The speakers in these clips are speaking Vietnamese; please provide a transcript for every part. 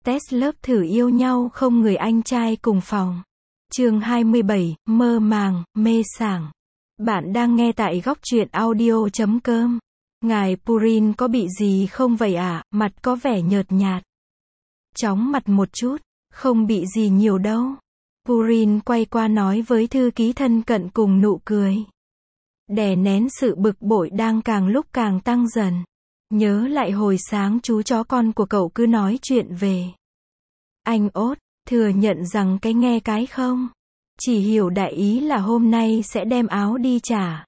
Test lớp thử yêu nhau không người anh trai cùng phòng. Chương 27, mơ màng, mê sảng. Bạn đang nghe tại góc truyện audio.com. Ngài Purin có bị gì không vậy ạ? Mặt có vẻ nhợt nhạt. Chóng mặt một chút, không bị gì nhiều đâu. Purin quay qua nói với thư ký thân cận cùng nụ cười. Đè nén sự bực bội đang càng lúc càng tăng dần. Nhớ lại hồi sáng chú chó con của cậu cứ nói chuyện về anh Ốt, thừa nhận rằng cái nghe cái không. Chỉ hiểu đại ý là hôm nay sẽ đem áo đi trả.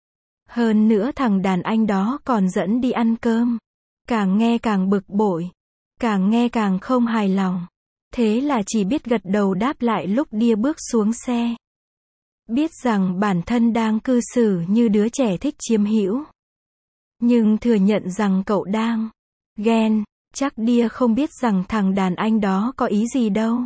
Hơn nữa thằng đàn anh đó còn dẫn đi ăn cơm. Càng nghe càng bực bội. Càng nghe càng không hài lòng. Thế là chỉ biết gật đầu đáp lại lúc Đia bước xuống xe. Biết rằng bản thân đang cư xử như đứa trẻ thích chiếm hữu. Nhưng thừa nhận rằng cậu đang ghen. Chắc Đia không biết rằng thằng đàn anh đó có ý gì đâu.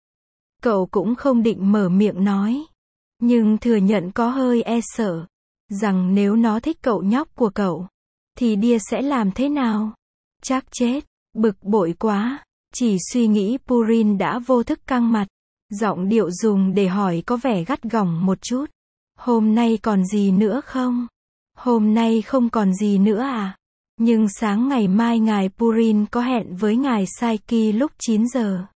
Cậu cũng không định mở miệng nói. Nhưng thừa nhận có hơi e sợ. Rằng nếu nó thích cậu nhóc của cậu. Thì Đia sẽ làm thế nào? Chắc chết. Bực bội quá. Chỉ suy nghĩ Purin đã vô thức căng mặt. Giọng điệu dùng để hỏi có vẻ gắt gỏng một chút. Hôm nay còn gì nữa không? Hôm nay không còn gì nữa à? Nhưng sáng ngày mai ngài Purin có hẹn với ngài Saiki lúc 9 giờ.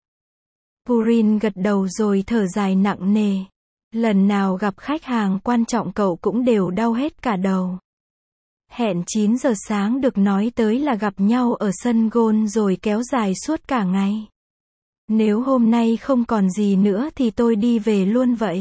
Purin gật đầu rồi thở dài nặng nề. Lần nào gặp khách hàng quan trọng cậu cũng đều đau hết cả đầu. Hẹn 9 giờ sáng được nói tới là gặp nhau ở sân golf rồi kéo dài suốt cả ngày. Nếu hôm nay không còn gì nữa thì tôi đi về luôn vậy.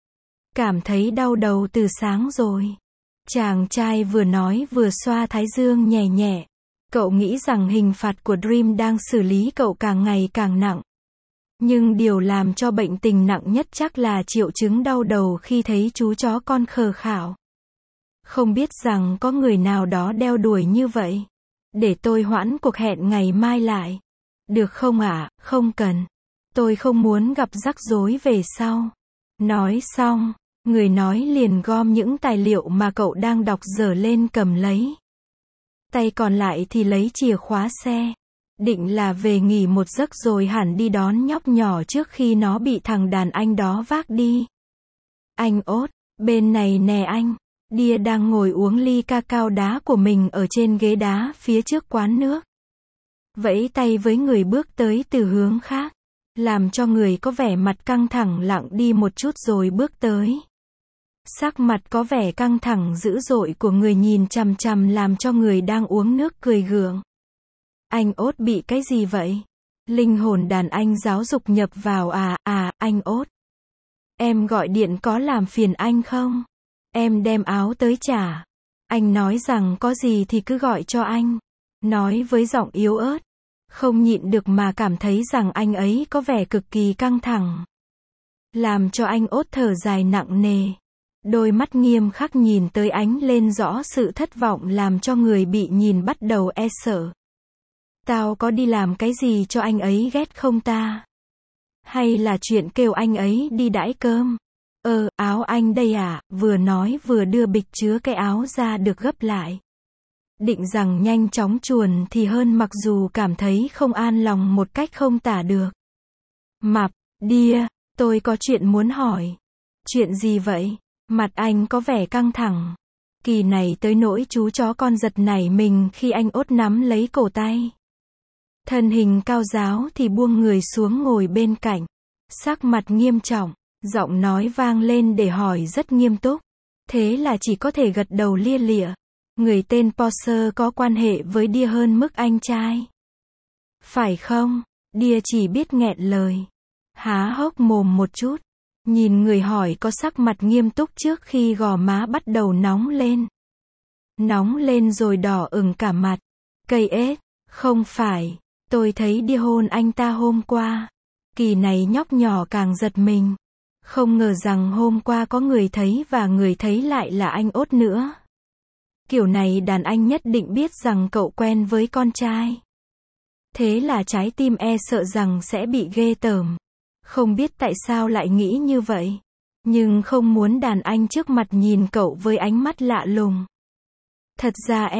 Cảm thấy đau đầu từ sáng rồi. Chàng trai vừa nói vừa xoa thái dương nhẹ nhẹ. Cậu nghĩ rằng hình phạt của Dream đang xử lý cậu càng ngày càng nặng. Nhưng điều làm cho bệnh tình nặng nhất chắc là triệu chứng đau đầu khi thấy chú chó con khờ khảo. Không biết rằng có người nào đó đeo đuổi như vậy. Để tôi hoãn cuộc hẹn ngày mai lại. Được không ạ? Không cần. Tôi không muốn gặp rắc rối về sau. Nói xong, người nói liền gom những tài liệu mà cậu đang đọc dở lên cầm lấy. Tay còn lại thì lấy chìa khóa xe. Định là về nghỉ một giấc rồi hẳn đi đón nhóc nhỏ trước khi nó bị thằng đàn anh đó vác đi. Anh Ốt, bên này nè anh. Đia đang ngồi uống ly cacao đá của mình ở trên ghế đá phía trước quán nước. Vẫy tay với người bước tới từ hướng khác. Làm cho người có vẻ mặt căng thẳng lặng đi một chút rồi bước tới. Sắc mặt có vẻ căng thẳng dữ dội của người nhìn chằm chằm làm cho người đang uống nước cười gượng. Anh Ốt bị cái gì vậy? Linh hồn đàn anh giáo dục nhập vào anh Ốt. Em gọi điện có làm phiền anh không? Em đem áo tới trả. Anh nói rằng có gì thì cứ gọi cho anh. Nói với giọng yếu ớt. Không nhịn được mà cảm thấy rằng anh ấy có vẻ cực kỳ căng thẳng. Làm cho anh Ốt thở dài nặng nề. Đôi mắt nghiêm khắc nhìn tới ánh lên rõ sự thất vọng làm cho người bị nhìn bắt đầu e sợ. Tao có đi làm cái gì cho anh ấy ghét không ta? Hay là chuyện kêu anh ấy đi đãi cơm? Áo anh đây à? Vừa nói vừa đưa bịch chứa cái áo ra được gấp lại. Định rằng nhanh chóng chuồn thì hơn mặc dù cảm thấy không an lòng một cách không tả được. Mập, Đia, tôi có chuyện muốn hỏi. Chuyện gì vậy? Mặt anh có vẻ căng thẳng. Kỳ này tới nỗi chú chó con giật nảy mình khi anh Ốt nắm lấy cổ tay. Thân hình cao ráo thì buông người xuống ngồi bên cạnh. Sắc mặt nghiêm trọng, giọng nói vang lên để hỏi rất nghiêm túc. Thế là chỉ có thể gật đầu lia lịa. Người tên Porsche có quan hệ với Đia hơn mức anh trai. Phải không? Đia chỉ biết nghẹn lời. Há hốc mồm một chút. Nhìn người hỏi có sắc mặt nghiêm túc trước khi gò má bắt đầu nóng lên. Nóng lên rồi đỏ ửng cả mặt. Cây ếch, không phải. Tôi thấy Đia hôn anh ta hôm qua. Kỳ này nhóc nhỏ càng giật mình. Không ngờ rằng hôm qua có người thấy và người thấy lại là anh Ốt nữa. Kiểu này đàn anh nhất định biết rằng cậu quen với con trai. Thế là trái tim e sợ rằng sẽ bị ghê tởm. Không biết tại sao lại nghĩ như vậy. Nhưng không muốn đàn anh trước mặt nhìn cậu với ánh mắt lạ lùng. Thật ra em,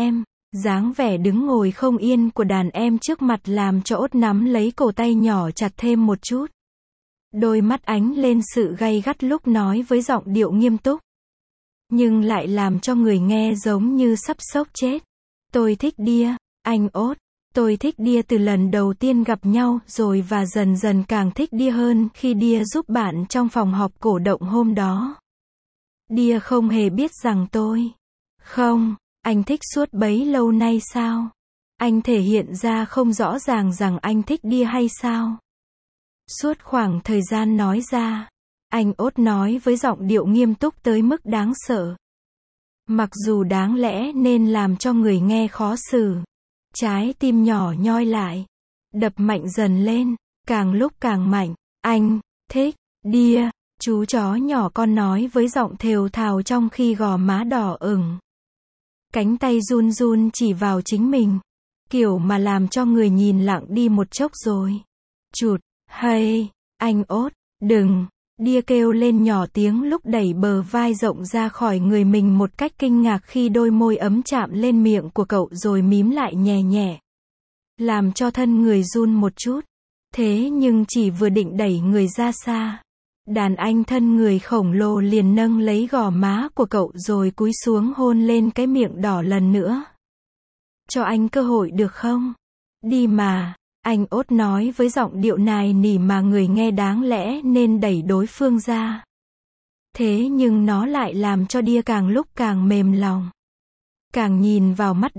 Dáng vẻ đứng ngồi không yên của đàn em trước mặt làm cho Ốt nắm lấy cổ tay nhỏ chặt thêm một chút. Đôi mắt ánh lên sự gay gắt lúc nói với giọng điệu nghiêm túc. Nhưng lại làm cho người nghe giống như sắp sốc chết. Tôi thích Đia, anh Ốt. Tôi thích Đia từ lần đầu tiên gặp nhau rồi và dần dần càng thích Đia hơn khi Đia giúp bạn trong phòng họp cổ động hôm đó. Đia không hề biết rằng tôi. Không, anh thích suốt bấy lâu nay sao? Anh thể hiện ra không rõ ràng rằng anh thích Đia hay sao? Suốt khoảng thời gian nói ra, anh Ốt nói với giọng điệu nghiêm túc tới mức đáng sợ. Mặc dù đáng lẽ nên làm cho người nghe khó xử. Trái tim nhỏ nhoi lại, đập mạnh dần lên, càng lúc càng mạnh. Anh thích Đia, chú chó nhỏ con nói với giọng thều thào trong khi gò má đỏ ửng. Cánh tay run run chỉ vào chính mình, kiểu mà làm cho người nhìn lặng đi một chốc rồi. Chụt, hay, anh Ốt, đừng. Đia kêu lên nhỏ tiếng lúc đẩy bờ vai rộng ra khỏi người mình một cách kinh ngạc khi đôi môi ấm chạm lên miệng của cậu rồi mím lại nhẹ nhẹ. Làm cho thân người run một chút. Thế nhưng chỉ vừa định đẩy người ra xa. Đàn anh thân người khổng lồ liền nâng lấy gò má của cậu rồi cúi xuống hôn lên cái miệng đỏ lần nữa. Cho anh cơ hội được không? Đi mà. Anh Ốt nói với giọng điệu nài nỉ mà người nghe đáng lẽ nên đẩy đối phương ra. Thế nhưng nó lại làm cho Đia càng lúc càng mềm lòng. Càng nhìn vào mắt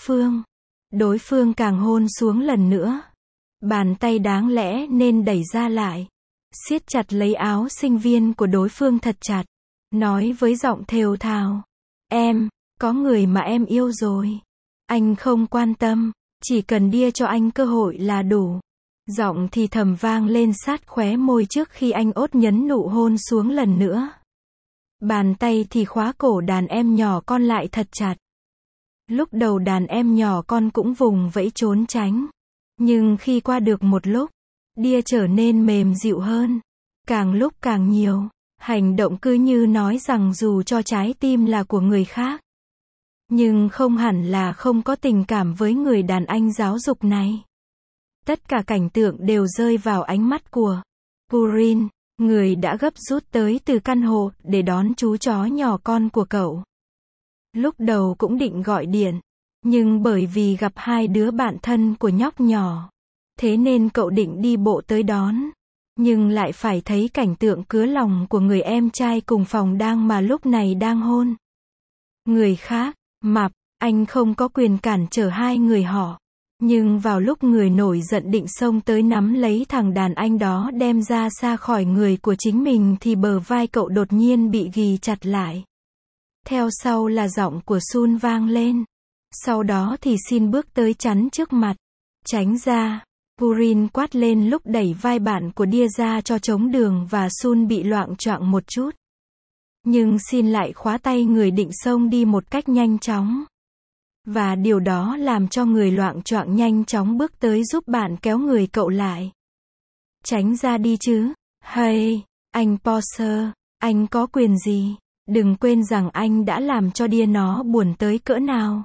đối phương càng hôn xuống lần nữa. Bàn tay đáng lẽ nên đẩy ra lại. Siết chặt lấy áo sinh viên của đối phương thật chặt. Nói với giọng thều thào. Em, có người mà em yêu rồi. Anh không quan tâm. Chỉ cần Đia cho anh cơ hội là đủ. Giọng thì thầm vang lên sát khóe môi trước khi anh Ốt nhấn nụ hôn xuống lần nữa. Bàn tay thì khóa cổ đàn em nhỏ con lại thật chặt. Lúc đầu đàn em nhỏ con cũng vùng vẫy trốn tránh. Nhưng khi qua được một lúc, Đia trở nên mềm dịu hơn. Càng lúc càng nhiều. Hành động cứ như nói rằng dù cho trái tim là của người khác. Nhưng không hẳn là không có tình cảm với người đàn anh giáo dục này. Tất cả cảnh tượng đều rơi vào ánh mắt của Purin, người đã gấp rút tới từ căn hộ để đón chú chó nhỏ con của cậu. Lúc đầu cũng định gọi điện, nhưng bởi vì gặp hai đứa bạn thân của nhóc nhỏ, thế nên cậu định đi bộ tới đón. Nhưng lại phải thấy cảnh tượng cứa lòng của người em trai cùng phòng mà lúc này đang hôn người khác. Mập, anh không có quyền cản trở hai người họ. Nhưng vào lúc người nổi giận định xông tới nắm lấy thằng đàn anh đó đem ra xa khỏi người của chính mình thì bờ vai cậu đột nhiên bị ghì chặt lại. Theo sau là giọng của Sun vang lên. Sau đó thì xin bước tới chắn trước mặt. Tránh ra. Purin quát lên lúc đẩy vai bạn của Đia ra cho trống đường và Sun bị loạng choạng một chút. Nhưng xin lại khóa tay người định xông đi một cách nhanh chóng. Và điều đó làm cho người loạng choạng nhanh chóng bước tới giúp bạn kéo người cậu lại. Tránh ra đi chứ. Hay, anh Poser, anh có quyền gì? Đừng quên rằng anh đã làm cho Đia nó buồn tới cỡ nào.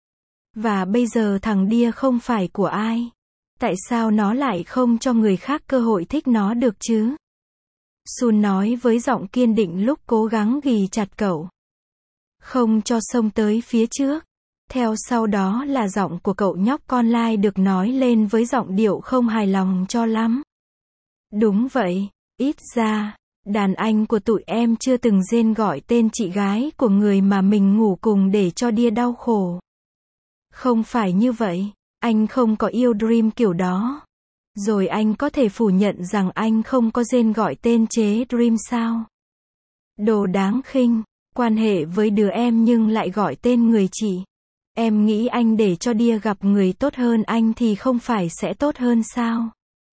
Và bây giờ thằng Đia không phải của ai. Tại sao nó lại không cho người khác cơ hội thích nó được chứ? Sun nói với giọng kiên định lúc cố gắng ghì chặt cậu. Không cho xông tới phía trước. Theo sau đó là giọng của cậu nhóc con lai được nói lên với giọng điệu không hài lòng cho lắm. Đúng vậy, ít ra, đàn anh của tụi em chưa từng rên gọi tên chị gái của người mà mình ngủ cùng để cho Đia đau khổ. Không phải như vậy, anh không có yêu Dream kiểu đó. Rồi anh có thể phủ nhận rằng anh không có rên gọi tên chế Dream sao? Đồ đáng khinh, quan hệ với đứa em nhưng lại gọi tên người chị. Em nghĩ anh để cho Đia gặp người tốt hơn anh thì không phải sẽ tốt hơn sao?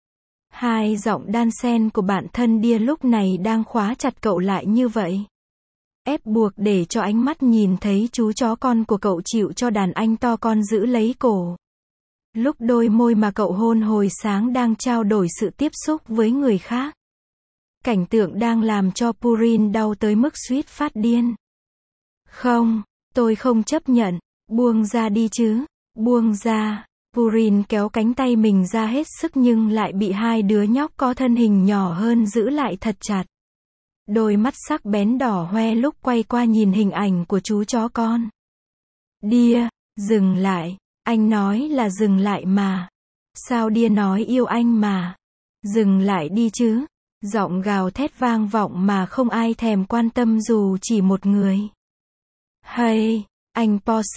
Hai giọng đan xen của bạn thân Đia lúc này đang khóa chặt cậu lại như vậy. Ép buộc để cho ánh mắt nhìn thấy chú chó con của cậu chịu cho đàn anh to con giữ lấy cổ. Lúc đôi môi mà cậu hôn hồi sáng đang trao đổi sự tiếp xúc với người khác. Cảnh tượng đang làm cho Purin đau tới mức suýt phát điên. Không, tôi không chấp nhận, buông ra đi chứ. Buông ra. Purin kéo cánh tay mình ra hết sức nhưng lại bị hai đứa nhóc có thân hình nhỏ hơn giữ lại thật chặt. Đôi mắt sắc bén đỏ hoe lúc quay qua nhìn hình ảnh của chú chó con. Đia, dừng lại. Anh nói là dừng lại mà. Sao Đia nói yêu anh mà. Dừng lại đi chứ. Giọng gào thét vang vọng mà không ai thèm quan tâm dù chỉ một người. Hay, anh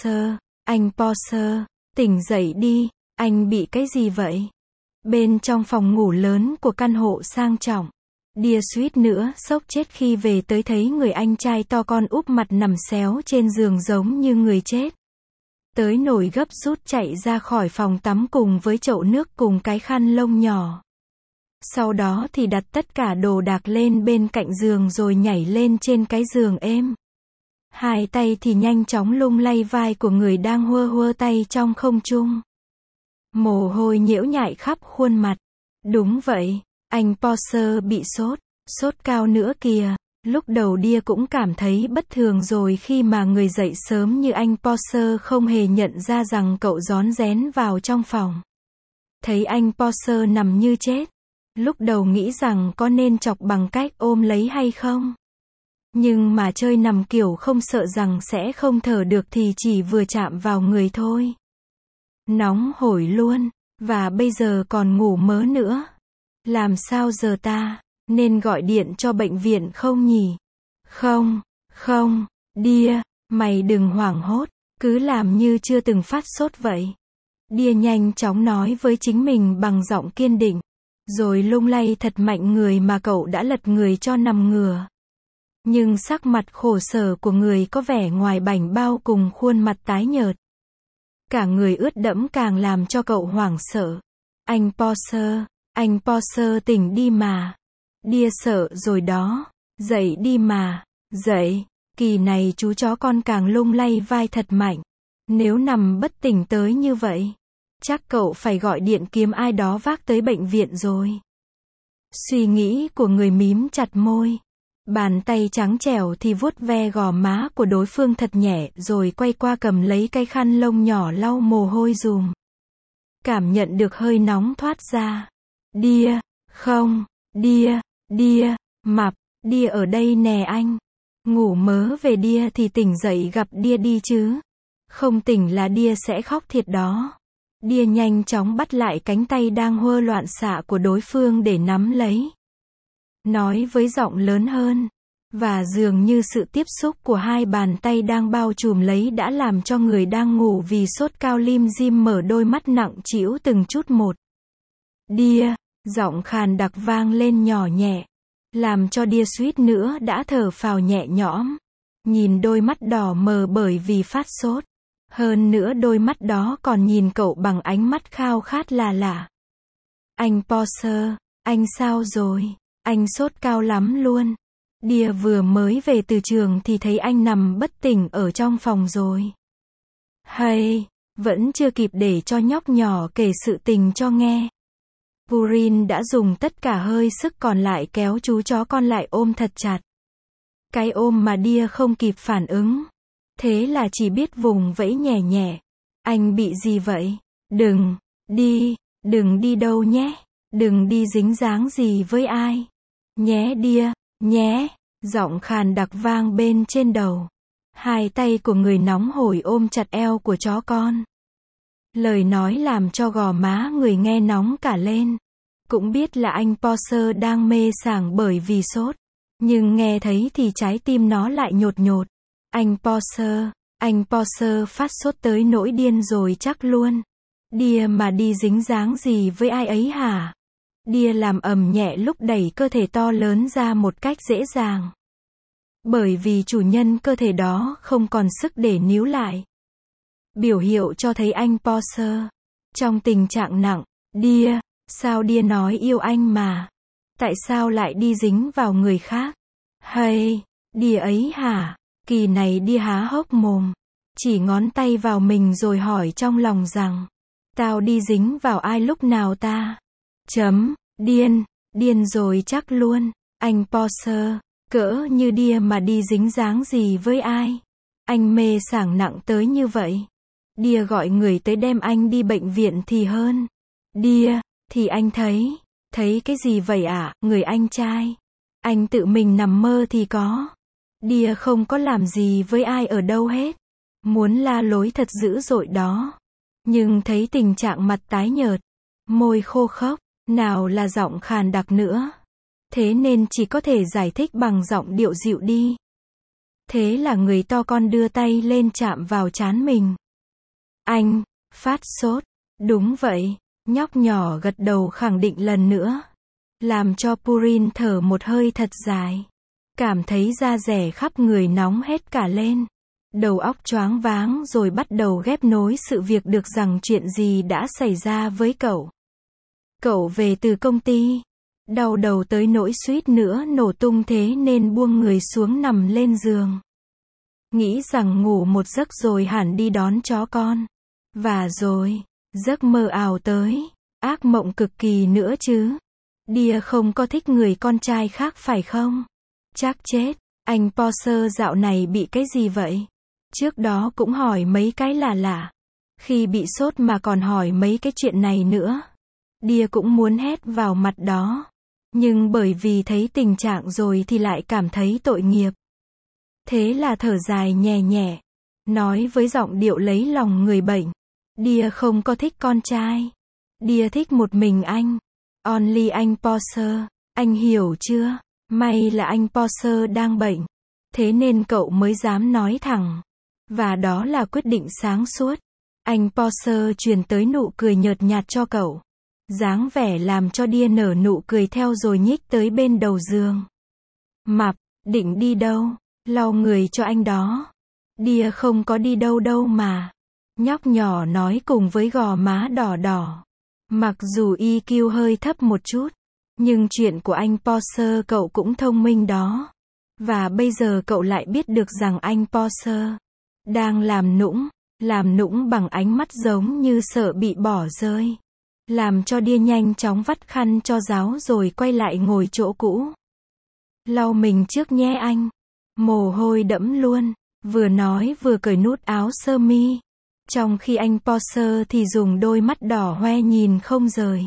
Porter, tỉnh dậy đi, anh bị cái gì vậy? Bên trong phòng ngủ lớn của căn hộ sang trọng, Đia suýt nữa sốc chết khi về tới thấy người anh trai to con úp mặt nằm xéo trên giường giống như người chết. Tới nổi gấp rút chạy ra khỏi phòng tắm cùng với chậu nước cùng cái khăn lông nhỏ. Sau đó thì đặt tất cả đồ đạc lên bên cạnh giường rồi nhảy lên trên cái giường êm. Hai tay thì nhanh chóng lung lay vai của người đang hơ tay trong không trung. Mồ hôi nhiễu nhại khắp khuôn mặt. Đúng vậy, anh Porter bị sốt cao nữa kìa. Lúc đầu Đia cũng cảm thấy bất thường rồi khi mà người dậy sớm như anh Porter không hề nhận ra rằng cậu rón rén vào trong phòng. Thấy anh Porter nằm như chết. Lúc đầu nghĩ rằng có nên chọc bằng cách ôm lấy hay không. Nhưng mà chơi nằm kiểu không sợ rằng sẽ không thở được thì chỉ vừa chạm vào người thôi. Nóng hổi luôn, và bây giờ còn ngủ mớ nữa. Làm sao giờ ta, nên gọi điện cho bệnh viện không nhỉ? Không, Đia, mày đừng hoảng hốt, cứ làm như chưa từng phát sốt vậy. Đia nhanh chóng nói với chính mình bằng giọng kiên định. Rồi lung lay thật mạnh người mà cậu đã lật người cho nằm ngửa. Nhưng sắc mặt khổ sở của người có vẻ ngoài bảnh bao cùng khuôn mặt tái nhợt. Cả người ướt đẫm càng làm cho cậu hoảng sợ. Anh Porter tỉnh đi mà. Đia sợ rồi đó. Dậy đi mà. Dậy. Kỳ này chú chó con càng lung lay vai thật mạnh. Nếu nằm bất tỉnh tới như vậy, chắc cậu phải gọi điện kiếm ai đó vác tới bệnh viện rồi. Suy nghĩ của người mím chặt môi. Bàn tay trắng trẻo thì vuốt ve gò má của đối phương thật nhẹ rồi quay qua cầm lấy cái khăn lông nhỏ lau mồ hôi dùm. Cảm nhận được hơi nóng thoát ra. Đia, không, Đia, mập, Đia ở đây nè anh. Ngủ mớ về Đia thì tỉnh dậy gặp Đia đi chứ. Không tỉnh là Đia sẽ khóc thiệt đó. Đia nhanh chóng bắt lại cánh tay đang hơ loạn xạ của đối phương để nắm lấy. Nói với giọng lớn hơn. Và dường như sự tiếp xúc của hai bàn tay đang bao trùm lấy đã làm cho người đang ngủ vì sốt cao lim dim mở đôi mắt nặng trĩu từng chút một. Đia, giọng khàn đặc vang lên nhỏ nhẹ. Làm cho Đia suýt nữa đã thở phào nhẹ nhõm. Nhìn đôi mắt đỏ mờ bởi vì phát sốt. Hơn nữa đôi mắt đó còn nhìn cậu bằng ánh mắt khao khát lạ. Anh Porter, anh sao rồi? Anh sốt cao lắm luôn. Đia vừa mới về từ trường thì thấy anh nằm bất tỉnh ở trong phòng rồi. Hay, vẫn chưa kịp để cho nhóc nhỏ kể sự tình cho nghe. Purin đã dùng tất cả hơi sức còn lại kéo chú chó con lại ôm thật chặt. Cái ôm mà Đia không kịp phản ứng. Thế là chỉ biết vùng vẫy nhẹ nhẹ. Anh bị gì vậy? Đừng đi đâu nhé. Đừng đi dính dáng gì với ai. Nhé Đia, nhé. Giọng khàn đặc vang bên trên đầu. Hai tay của người nóng hổi ôm chặt eo của chó con. Lời nói làm cho gò má người nghe nóng cả lên. Cũng biết là anh Porter đang mê sảng bởi vì sốt. Nhưng nghe thấy thì trái tim nó lại nhột nhột. Anh Porter phát sốt tới nỗi điên rồi chắc luôn. Đia mà đi dính dáng gì với ai ấy hả? Đia làm ầm nhẹ lúc đẩy cơ thể to lớn ra một cách dễ dàng. Bởi vì chủ nhân cơ thể đó không còn sức để níu lại. Biểu hiệu cho thấy anh Porter trong tình trạng nặng. Đia, sao Đia nói yêu anh mà? Tại sao lại đi dính vào người khác? Hay, Đia ấy hả? Kỳ này Đia há hốc mồm. Chỉ ngón tay vào mình rồi hỏi trong lòng rằng. Tao đi dính vào ai lúc nào ta? Điên rồi chắc luôn. Anh Porter, cỡ như Đia mà đi dính dáng gì với ai? Anh mê sảng nặng tới như vậy. Đia gọi người tới đem anh đi bệnh viện thì hơn. Đia, thì anh thấy cái gì vậy ạ, người anh trai? Anh tự mình nằm mơ thì có. Đia không có làm gì với ai ở đâu hết. Muốn la lối thật dữ dội đó. Nhưng thấy tình trạng mặt tái nhợt, môi khô khốc, nào là giọng khàn đặc nữa. Thế nên chỉ có thể giải thích bằng giọng điệu dịu đi. Thế là người to con đưa tay lên chạm vào trán mình. Anh, phát sốt. Đúng vậy, nhóc nhỏ gật đầu khẳng định lần nữa. Làm cho Purin thở một hơi thật dài. Cảm thấy da dẻ khắp người nóng hết cả lên. Đầu óc choáng váng rồi bắt đầu ghép nối sự việc được rằng chuyện gì đã xảy ra với cậu. Cậu về từ công ty. Đau đầu tới nỗi suýt nữa nổ tung thế nên buông người xuống nằm lên giường. Nghĩ rằng ngủ một giấc rồi hẳn đi đón chó con. Và rồi, giấc mơ ảo tới. Ác mộng cực kỳ nữa chứ. Đia không có thích người con trai khác phải không? Chắc chết. Anh Porsche dạo này bị cái gì vậy? Trước đó cũng hỏi mấy cái lạ lạ. Khi bị sốt mà còn hỏi mấy cái chuyện này nữa. Đia cũng muốn hét vào mặt đó. Nhưng bởi vì thấy tình trạng rồi thì lại cảm thấy tội nghiệp. Thế là thở dài nhẹ nhẹ. Nói với giọng điệu lấy lòng người bệnh. Đia không có thích con trai. Đia thích một mình anh. Only anh Porsche. Anh hiểu chưa? May là anh Porsche đang bệnh. Thế nên cậu mới dám nói thẳng. Và đó là quyết định sáng suốt. Anh Porsche truyền tới nụ cười nhợt nhạt cho cậu. Dáng vẻ làm cho Đia nở nụ cười theo rồi nhích tới bên đầu giường. Mập, định đi đâu? Lau người cho anh đó. Đia không có đi đâu đâu mà. Nhóc nhỏ nói cùng với gò má đỏ đỏ. Mặc dù EQ hơi thấp một chút. Nhưng chuyện của anh Porsche cậu cũng thông minh đó. Và bây giờ cậu lại biết được rằng anh Porsche đang làm nũng bằng ánh mắt giống như sợ bị bỏ rơi. Làm cho Đia nhanh chóng vắt khăn cho ráo rồi quay lại ngồi chỗ cũ. Lau mình trước nhé anh. Mồ hôi đẫm luôn. Vừa nói vừa cởi nút áo sơ mi. Trong khi anh Porsche thì dùng đôi mắt đỏ hoe nhìn không rời.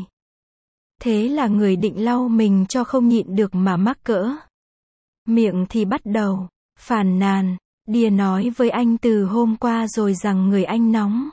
Thế là người định lau mình cho không nhịn được mà mắc cỡ. Miệng thì bắt đầu phàn nàn. Đia nói với anh từ hôm qua rồi rằng người anh nóng.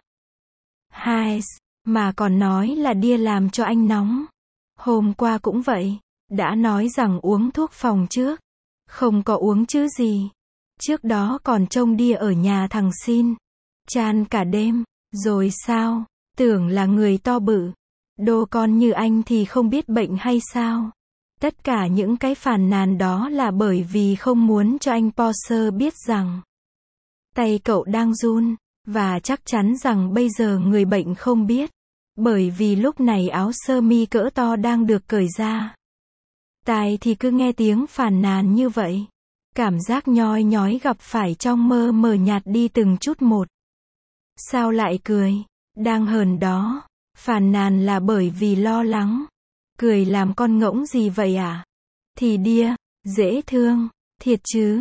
Hai, mà còn nói là Đia làm cho anh nóng. Hôm qua cũng vậy. Đã nói rằng uống thuốc phòng trước. Không có uống chứ gì. Trước đó còn trông Đia ở nhà thằng Xin. Chan cả đêm. Rồi sao? Tưởng là người to bự. Đô con như anh thì không biết bệnh hay sao? Tất cả những cái phàn nàn đó là bởi vì không muốn cho anh Porsche biết rằng tay cậu đang run. Và chắc chắn rằng bây giờ người bệnh không biết. Bởi vì lúc này áo sơ mi cỡ to đang được cởi ra. Tai thì cứ nghe tiếng phàn nàn như vậy. Cảm giác nhoi nhói gặp phải trong mơ mờ nhạt đi từng chút một. Sao lại cười? Đang hờn đó. Phàn nàn là bởi vì lo lắng. Cười làm con ngỗng gì vậy à? Thì Đia, dễ thương. Thiệt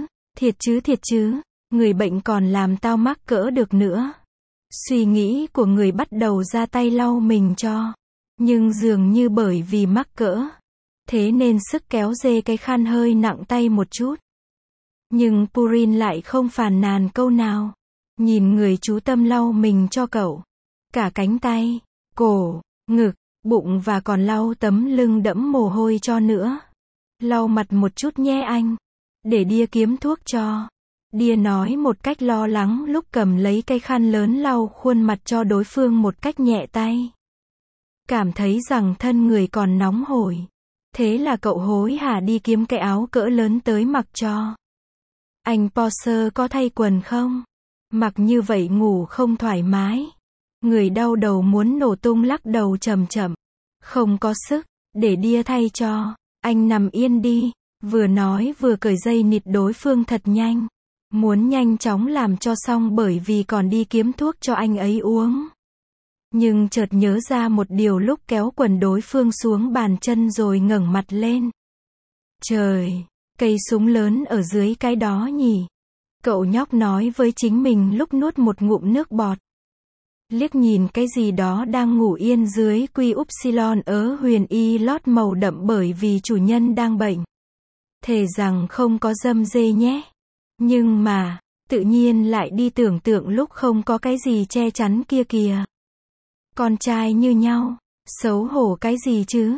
chứ. Người bệnh còn làm tao mắc cỡ được nữa. Suy nghĩ của người bắt đầu ra tay lau mình cho. Nhưng dường như bởi vì mắc cỡ. Thế nên sức kéo dê cái khăn hơi nặng tay một chút. Nhưng Purin lại không phàn nàn câu nào. Nhìn người chú tâm lau mình cho cậu. Cả cánh tay, cổ, ngực, bụng và còn lau tấm lưng đẫm mồ hôi cho nữa. Lau mặt một chút nhé anh. Để Đia kiếm thuốc cho. Đia nói một cách lo lắng lúc cầm lấy cây khăn lớn lau khuôn mặt cho đối phương một cách nhẹ tay. Cảm thấy rằng thân người còn nóng hổi. Thế là cậu hối hả đi kiếm cái áo cỡ lớn tới mặc cho. Anh Porsche có thay quần không? Mặc như vậy ngủ không thoải mái. Người đau đầu muốn nổ tung lắc đầu chậm chậm. Không có sức, để Đia thay cho. Anh nằm yên đi. Vừa nói vừa cởi dây nịt đối phương thật nhanh. Muốn nhanh chóng làm cho xong bởi vì còn đi kiếm thuốc cho anh ấy uống. Nhưng chợt nhớ ra một điều lúc kéo quần đối phương xuống bàn chân rồi ngẩng mặt lên. Trời, cây súng lớn ở dưới cái đó nhỉ? Cậu nhóc nói với chính mình lúc nuốt một ngụm nước bọt. liếc nhìn cái gì đó đang ngủ yên dưới quy upsilon ớ huyền y lót màu đậm bởi vì chủ nhân đang bệnh. Thề rằng không có dâm dê nhé. Nhưng mà, tự nhiên lại đi tưởng tượng lúc không có cái gì che chắn kia kìa. Con trai như nhau, xấu hổ cái gì chứ?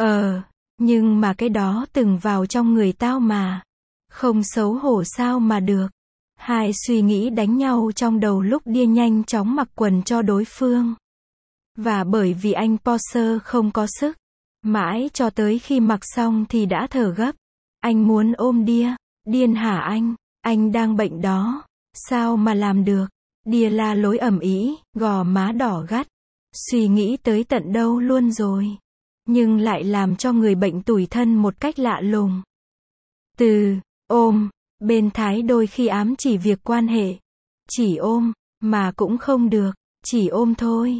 Nhưng mà cái đó từng vào trong người tao mà. Không xấu hổ sao mà được. Hai suy nghĩ đánh nhau trong đầu lúc Đia nhanh chóng mặc quần cho đối phương. Và bởi vì anh Porsche không có sức, mãi cho tới khi mặc xong thì đã thở gấp. Anh muốn ôm Đia. Điên hả anh đang bệnh đó. Sao mà làm được? Đia la lối ầm ĩ, gò má đỏ gắt. Suy nghĩ tới tận đâu luôn rồi. Nhưng lại làm cho người bệnh tủi thân một cách lạ lùng. Từ ôm, bên Thái đôi khi ám chỉ việc quan hệ. Chỉ ôm, mà cũng không được. Chỉ ôm thôi.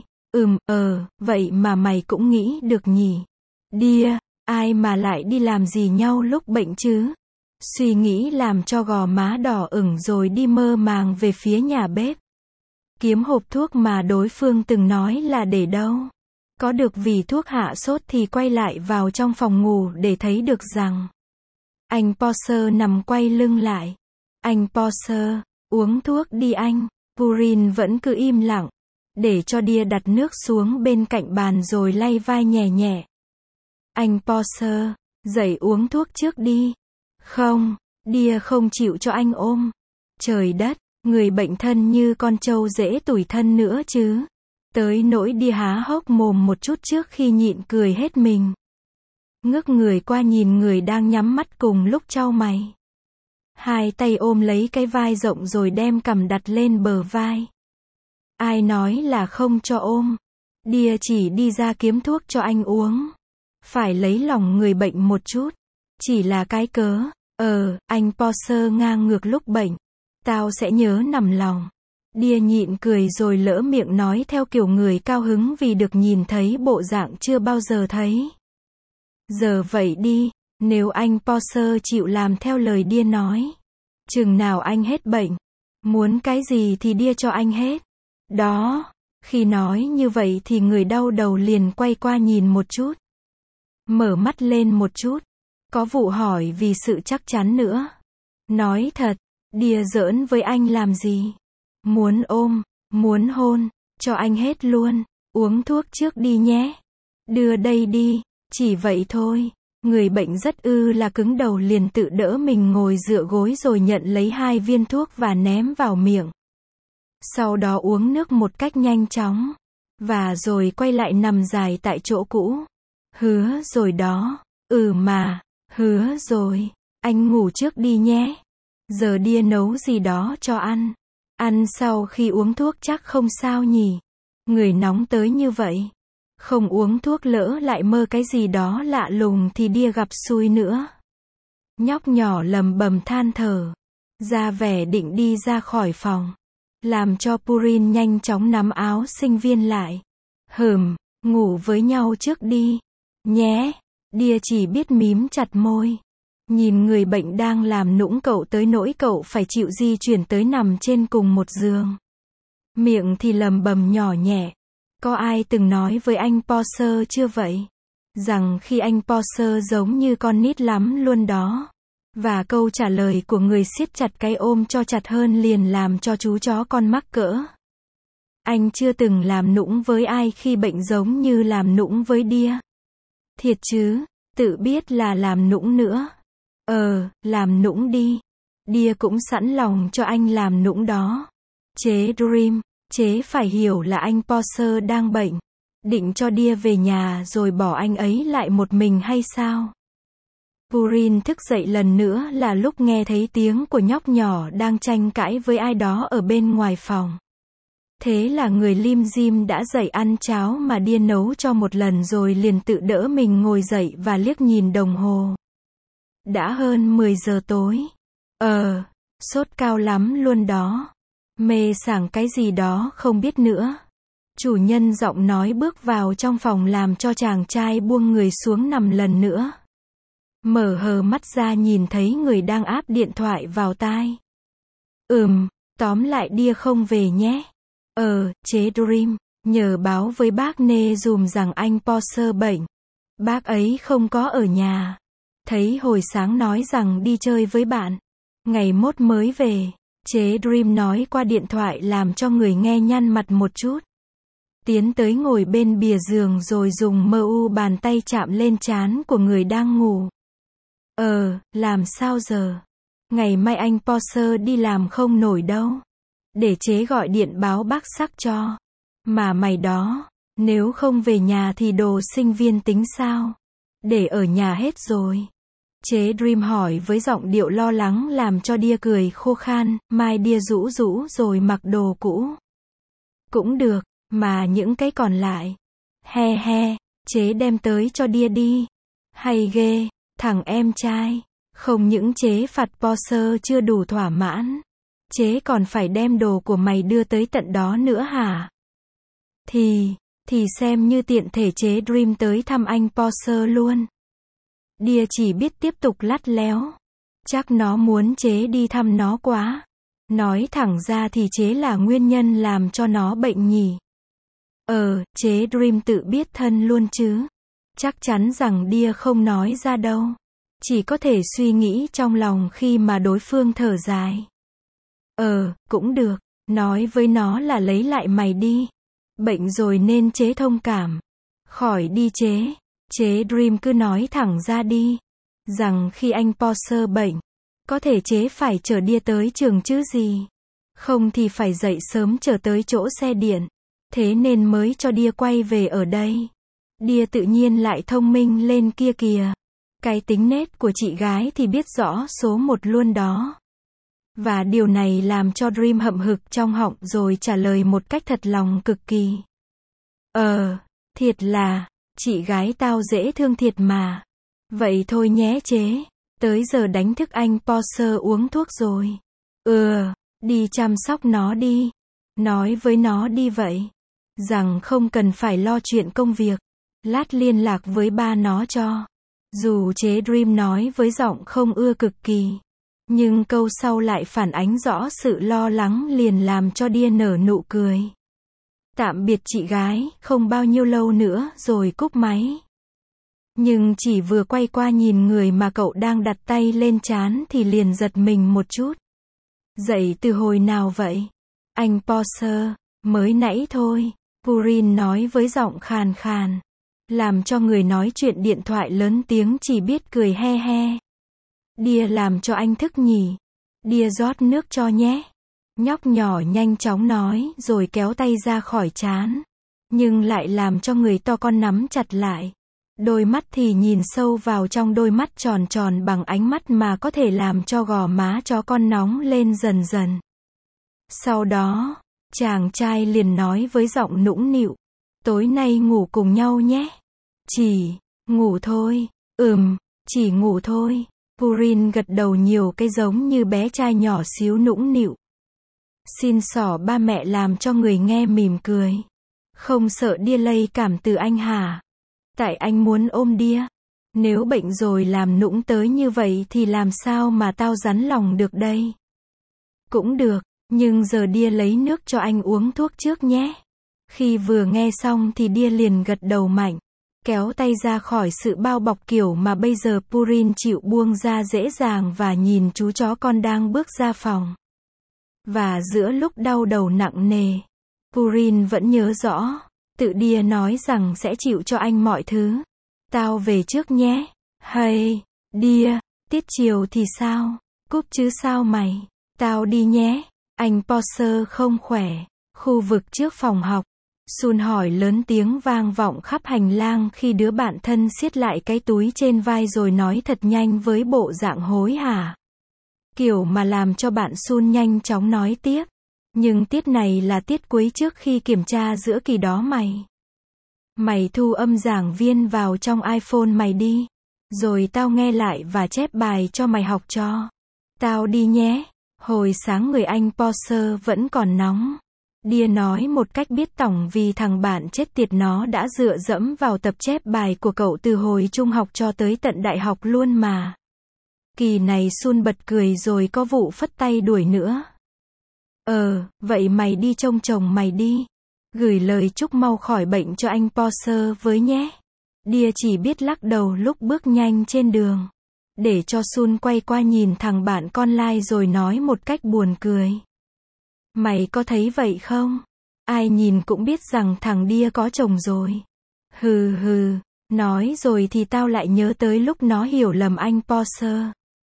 Vậy mà mày cũng nghĩ được nhỉ? Đia, ai mà lại đi làm gì nhau lúc bệnh chứ? Suy nghĩ làm cho gò má đỏ ửng rồi đi mơ màng về phía nhà bếp. Kiếm hộp thuốc mà đối phương từng nói là để đâu. Có được vì thuốc hạ sốt thì quay lại vào trong phòng ngủ để thấy được rằng anh Porsche nằm quay lưng lại. Anh Porsche, uống thuốc đi anh. Purin vẫn cứ im lặng, để cho Đia đặt nước xuống bên cạnh bàn rồi lay vai nhẹ nhẹ. Anh Porsche, dậy uống thuốc trước đi. Không, Đia không chịu cho anh ôm. Trời đất, người bệnh thân như con trâu dễ tủi thân nữa chứ. Tới nỗi Đia há hốc mồm một chút trước khi nhịn cười hết mình. Ngước người qua nhìn người đang nhắm mắt cùng lúc chau mày. Hai tay ôm lấy cái vai rộng rồi đem cằm đặt lên bờ vai. Ai nói là không cho ôm? Đia chỉ đi ra kiếm thuốc cho anh uống. Phải lấy lòng người bệnh một chút. Chỉ là cái cớ. Anh Porsche ngang ngược lúc bệnh. Tao sẽ nhớ nằm lòng. Đia nhịn cười rồi lỡ miệng nói theo kiểu người cao hứng vì được nhìn thấy bộ dạng chưa bao giờ thấy. Giờ vậy đi, nếu anh Porsche chịu làm theo lời Đia nói. Chừng nào anh hết bệnh. Muốn cái gì thì Đia cho anh hết. Đó, khi nói như vậy thì người đau đầu liền quay qua nhìn một chút. Mở mắt lên một chút. Có vụ hỏi vì sự chắc chắn nữa. Nói thật, Đia giỡn với anh làm gì? Muốn ôm, muốn hôn, cho anh hết luôn. Uống thuốc trước đi nhé. Đưa đây đi, chỉ vậy thôi. Người bệnh rất là cứng đầu liền tự đỡ mình ngồi dựa gối rồi nhận lấy 2 viên thuốc và ném vào miệng. Sau đó uống nước một cách nhanh chóng. Và rồi quay lại nằm dài tại chỗ cũ. Hứa rồi đó. Hứa rồi. Anh ngủ trước đi nhé. Giờ Đia nấu gì đó cho ăn. Ăn sau khi uống thuốc chắc không sao nhỉ. Người nóng tới như vậy. Không uống thuốc lỡ lại mơ cái gì đó lạ lùng thì Đia gặp xui nữa. Nhóc nhỏ lầm bầm than thở. Ra vẻ định đi ra khỏi phòng. Làm cho Purin nhanh chóng nắm áo sinh viên lại. Ngủ với nhau trước đi. Nhé. Đia chỉ biết mím chặt môi. Nhìn người bệnh đang làm nũng cậu tới nỗi cậu phải chịu di chuyển tới nằm trên cùng một giường. Miệng thì lầm bầm nhỏ nhẹ. Có ai từng nói với anh Porsche chưa vậy? Rằng khi anh Porsche giống như con nít lắm luôn đó. Và câu trả lời của người siết chặt cái ôm cho chặt hơn liền làm cho chú chó con mắc cỡ. Anh chưa từng làm nũng với ai khi bệnh giống như làm nũng với Đia. Thiệt chứ, tự biết là làm nũng nữa. Làm nũng đi. Đia cũng sẵn lòng cho anh làm nũng đó. Chế Dream, chế phải hiểu là anh Porsche đang bệnh. Định cho Đia về nhà rồi bỏ anh ấy lại một mình hay sao? Purin thức dậy lần nữa là lúc nghe thấy tiếng của nhóc nhỏ đang tranh cãi với ai đó ở bên ngoài phòng. Thế là người lim dim đã dậy ăn cháo mà Đia nấu cho một lần rồi liền tự đỡ mình ngồi dậy và liếc nhìn đồng hồ. Đã hơn 10 giờ tối. Sốt cao lắm luôn đó. Mê sảng cái gì đó không biết nữa. Chủ nhân giọng nói bước vào trong phòng làm cho chàng trai buông người xuống nằm lần nữa. Mở hờ mắt ra nhìn thấy người đang áp điện thoại vào tai. Tóm lại Đia không về nhé. Chế Dream, nhờ báo với bác Nê dùm rằng anh Porsche bệnh. Bác ấy không có ở nhà. Thấy hồi sáng nói rằng đi chơi với bạn. Ngày mốt mới về. Chế Dream nói qua điện thoại làm cho người nghe nhăn mặt một chút. Tiến tới ngồi bên bìa giường rồi dùng bàn tay chạm lên trán của người đang ngủ. Làm sao giờ? Ngày mai anh Porsche đi làm không nổi đâu. Để chế gọi điện báo bác Sắc cho. Mà mày đó, nếu không về nhà thì đồ sinh viên tính sao? Để ở nhà hết rồi. Chế Dream hỏi với giọng điệu lo lắng làm cho Đia cười khô khan, mai Đia rũ rũ rồi mặc đồ cũ. Cũng được, mà những cái còn lại. He he, chế đem tới cho Đia đi. Hay ghê, thằng em trai. Không những chế phạt Porsche chưa đủ thỏa mãn. Chế còn phải đem đồ của mày đưa tới tận đó nữa hả? Thì xem như tiện thể chế Dream tới thăm anh Porsche luôn. Đia chỉ biết tiếp tục lắt léo. Chắc nó muốn chế đi thăm nó quá. Nói thẳng ra thì chế là nguyên nhân làm cho nó bệnh nhỉ. Chế Dream tự biết thân luôn chứ. Chắc chắn rằng Đia không nói ra đâu. Chỉ có thể suy nghĩ trong lòng khi mà đối phương thở dài. Cũng được. Nói với nó là lấy lại mày đi. Bệnh rồi nên chế thông cảm. Khỏi đi chế. Chế Dream cứ nói thẳng ra đi. Rằng khi anh Porsche bệnh. Có thể chế phải chở Đia tới trường chứ gì. Không thì phải dậy sớm chở tới chỗ xe điện. Thế nên mới cho Đia quay về ở đây. Đia tự nhiên lại thông minh lên kia kìa. Cái tính nết của chị gái thì biết rõ số một luôn đó. Và điều này làm cho Dream hậm hực trong họng rồi trả lời một cách thật lòng cực kỳ. Thiệt là, chị gái tao dễ thương thiệt mà. Vậy thôi nhé chế. Tới giờ đánh thức anh Porsche uống thuốc rồi. Đi chăm sóc nó đi. Nói với nó đi vậy. Rằng không cần phải lo chuyện công việc. Lát liên lạc với ba nó cho. Dù chế Dream nói với giọng không ưa cực kỳ. Nhưng câu sau lại phản ánh rõ sự lo lắng liền làm cho Đia nở nụ cười. Tạm biệt chị gái, không bao nhiêu lâu nữa rồi cúp máy. Nhưng chỉ vừa quay qua nhìn người mà cậu đang đặt tay lên trán thì liền giật mình một chút. Dậy từ hồi nào vậy? Anh Porsche, mới nãy thôi, Purin nói với giọng khàn khàn. Làm cho người nói chuyện điện thoại lớn tiếng chỉ biết cười he he. Đia làm cho anh thức nhỉ. Đia rót nước cho nhé. Nhóc nhỏ nhanh chóng nói rồi kéo tay ra khỏi trán. Nhưng lại làm cho người to con nắm chặt lại. Đôi mắt thì nhìn sâu vào trong đôi mắt tròn tròn bằng ánh mắt mà có thể làm cho gò má chó con nóng lên dần dần. Sau đó, chàng trai liền nói với giọng nũng nịu. Tối nay ngủ cùng nhau nhé. Chỉ, ngủ thôi. Chỉ ngủ thôi. Purin gật đầu nhiều cái giống như bé trai nhỏ xíu nũng nịu. Xin xỏ ba mẹ làm cho người nghe mỉm cười. Không sợ Đia lây cảm từ anh hả? Tại anh muốn ôm Đia. Nếu bệnh rồi làm nũng tới như vậy thì làm sao mà tao rắn lòng được đây? Cũng được, nhưng giờ Đia lấy nước cho anh uống thuốc trước nhé. Khi vừa nghe xong thì Đia liền gật đầu mạnh. Kéo tay ra khỏi sự bao bọc kiểu mà bây giờ Purin chịu buông ra dễ dàng và nhìn chú chó con đang bước ra phòng. Và giữa lúc đau đầu nặng nề, Purin vẫn nhớ rõ, tự Đia nói rằng sẽ chịu cho anh mọi thứ. Tao về trước nhé. Hay, Đia, tiết chiều thì sao? Cúp chứ sao mày? Tao đi nhé. Anh Porsche không khỏe. Khu vực trước phòng học. Sun hỏi lớn tiếng vang vọng khắp hành lang khi đứa bạn thân siết lại cái túi trên vai rồi nói thật nhanh với bộ dạng hối hả. Kiểu mà làm cho bạn Sun nhanh chóng nói tiếp. Nhưng tiết này là tiết cuối trước khi kiểm tra giữa kỳ đó mày. Mày thu âm giảng viên vào trong iPhone mày đi. Rồi tao nghe lại và chép bài cho mày học cho. Tao đi nhé. Hồi sáng người anh Porsche vẫn còn nóng. Đia nói một cách biết tỏng vì thằng bạn chết tiệt nó đã dựa dẫm vào tập chép bài của cậu từ hồi trung học cho tới tận đại học luôn mà. Kỳ này Sun bật cười rồi có vụ phất tay đuổi nữa. Vậy mày đi trông chồng mày đi. Gửi lời chúc mau khỏi bệnh cho anh Porsche với nhé. Dia chỉ biết lắc đầu lúc bước nhanh trên đường. Để cho Sun quay qua nhìn thằng bạn con lai rồi nói một cách buồn cười. Mày có thấy vậy không? Ai nhìn cũng biết rằng thằng Dia có chồng rồi. Hừ hừ, nói rồi thì tao lại nhớ tới lúc nó hiểu lầm anh Porsche.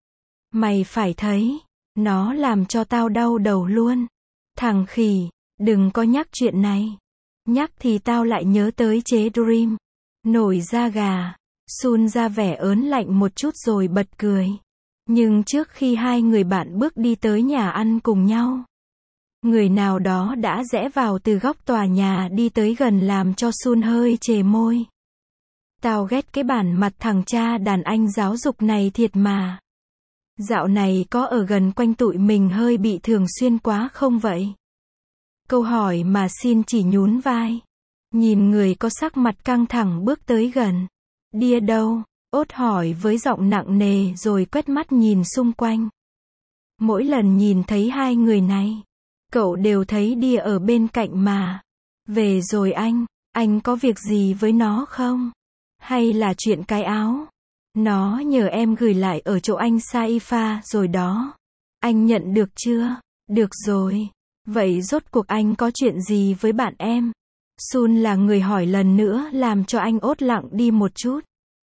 Mày phải thấy, nó làm cho tao đau đầu luôn. Thằng khỉ, đừng có nhắc chuyện này. Nhắc thì tao lại nhớ tới chế Dream. Nổi da gà. Sun ra vẻ ớn lạnh một chút rồi bật cười. Nhưng trước khi hai người bạn bước đi tới nhà ăn cùng nhau, người nào đó đã rẽ vào từ góc tòa nhà đi tới gần làm cho Sun hơi chề môi. Tao ghét cái bản mặt thằng cha đàn anh giáo dục này thiệt mà. Dạo này có ở gần quanh tụi mình hơi bị thường xuyên quá không vậy? Câu hỏi mà Sin chỉ nhún vai. Nhìn người có sắc mặt căng thẳng bước tới gần. Dia đâu? Ốt hỏi với giọng nặng nề rồi quét mắt nhìn xung quanh. Mỗi lần nhìn thấy hai người này, cậu đều thấy Dia ở bên cạnh mà. Về rồi anh có việc gì với nó không? Hay là chuyện cái áo? Nó nhờ em gửi lại ở chỗ anh Saifa rồi đó. Anh nhận được chưa? Được rồi. Vậy rốt cuộc anh có chuyện gì với bạn em? Sun là người hỏi lần nữa làm cho anh ốt lặng đi một chút.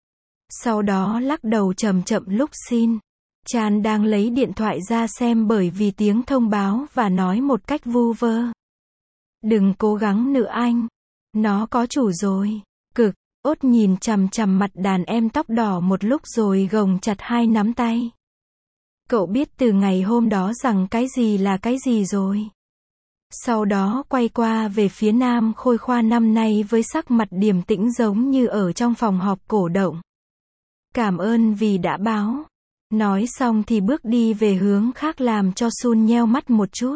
Sau đó lắc đầu chậm chậm lúc Sin Chan đang lấy điện thoại ra xem bởi vì tiếng thông báo và nói một cách vu vơ. Đừng cố gắng nữa anh. Nó có chủ rồi. Cực. Ốt nhìn chằm chằm mặt đàn em tóc đỏ một lúc rồi gồng chặt hai nắm tay. Cậu biết từ ngày hôm đó rằng cái gì là cái gì rồi. Sau đó quay qua về phía Nam Khôi Khoa năm nay với sắc mặt điềm tĩnh giống như ở trong phòng họp cổ động. Cảm ơn vì đã báo. Nói xong thì bước đi về hướng khác làm cho Sun nheo mắt một chút.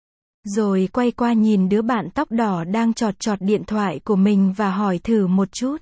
Rồi quay qua nhìn đứa bạn tóc đỏ đang chọt chọt điện thoại của mình và hỏi thử một chút.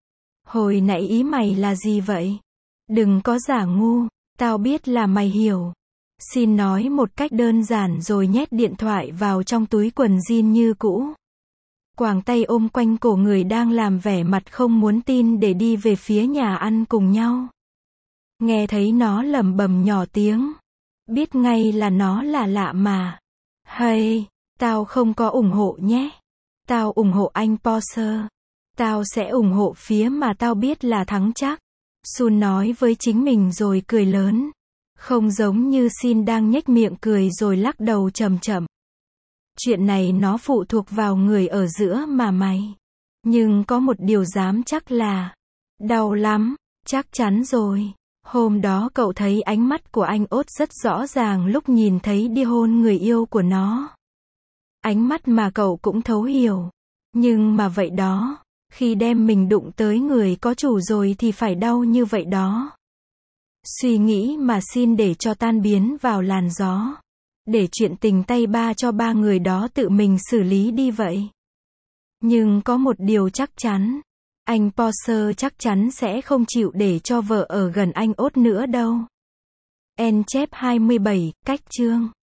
Hồi nãy ý mày là gì vậy? Đừng có giả ngu, tao biết là mày hiểu. Xin nói một cách đơn giản rồi nhét điện thoại vào trong túi quần jean như cũ. Quàng tay ôm quanh cổ người đang làm vẻ mặt không muốn tin để đi về phía nhà ăn cùng nhau. Nghe thấy nó lẩm bẩm nhỏ tiếng. Biết ngay là nó là lạ mà. Hay, tao không có ủng hộ nhé. Tao ủng hộ anh Porsche. Tao sẽ ủng hộ phía mà tao biết là thắng chắc. Sun nói với chính mình rồi cười lớn. Không giống như Sin đang nhếch miệng cười rồi lắc đầu chậm chậm. Chuyện này nó phụ thuộc vào người ở giữa mà mày. Nhưng có một điều dám chắc là đau lắm, chắc chắn rồi. Hôm đó cậu thấy ánh mắt của anh Ốt rất rõ ràng lúc nhìn thấy đi hôn người yêu của nó. Ánh mắt mà cậu cũng thấu hiểu. Nhưng mà vậy đó, khi đem mình đụng tới người có chủ rồi thì phải đau như vậy đó. Suy nghĩ mà xin để cho tan biến vào làn gió. Để chuyện tình tay ba cho ba người đó tự mình xử lý đi vậy. Nhưng có một điều chắc chắn. Anh Porsche chắc chắn sẽ không chịu để cho vợ ở gần anh Ốt nữa đâu. En chép 27, cách chương